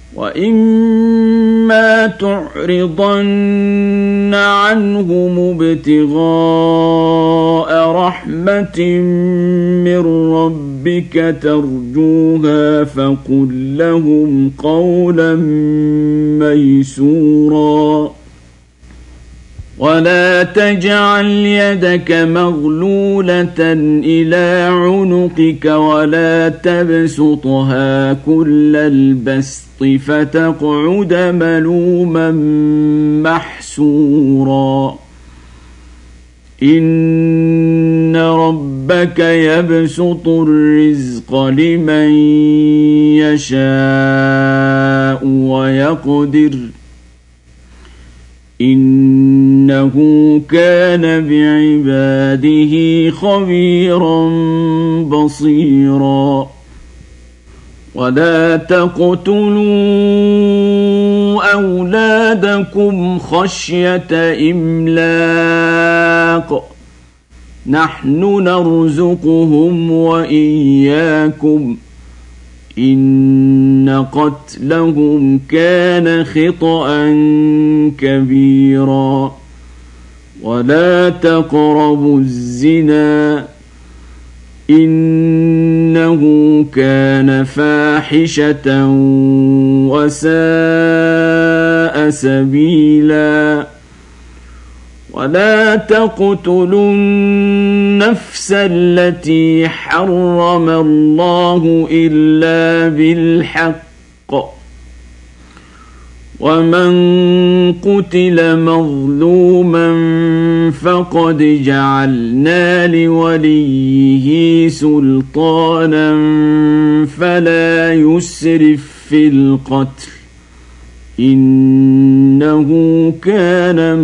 وإما تعرضن عنهم ابتغاء رحمة من ربك ترجوها فقل لهم قولا ميسورا ولا تجعل يدك مغلولة إلى عنقك ولا تبسطها كل البسط فتقعد ملوما محسورا إن ربك يبسط الرزق لمن يشاء ويقدر إنه كان بعباده خبيرا بصيرا ولا تقتلوا أولادكم خشية إملاق نحن نرزقهم وإياكم إن قتلهم كان خطأ كبيرا ولا تقربوا الزنا إنه كان فاحشة وساء سبيلا ولا تقتلوا النفس التي حرم الله إلا بالحق ومن قتل مظلوما فقد جعلنا لوليه سلطانا فلا يسرف في القتل إنه كان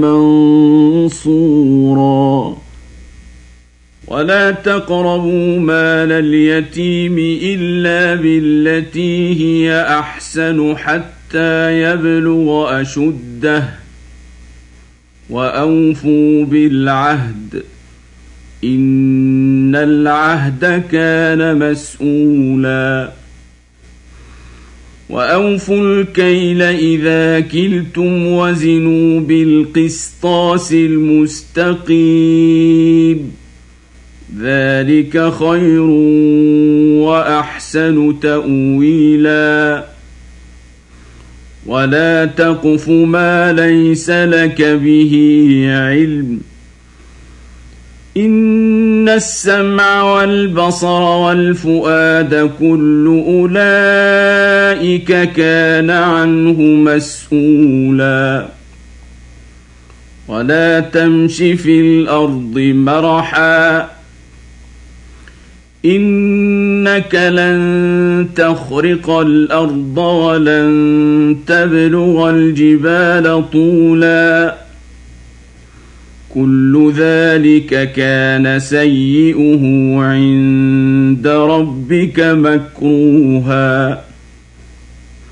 منصورا ولا تقربوا مال اليتيم إلا بالتي هي أحسن حتى يبلغ أشده وأوفوا بالعهد إن العهد كان مسؤولا وأوفوا الكيل إذا كلتم وزنوا بالقسطاس المستقيم ذلك خير وأحسن تأويلا ولا تقف ما ليس لك به علم إن السمع والبصر والفؤاد كل أولئك كان عنه مسؤولا ولا تمش في الأرض مرحا إنك لن تخرق الأرض ولن تبلغ الجبال طولا كل ذلك كان سيئه عند ربك مكروها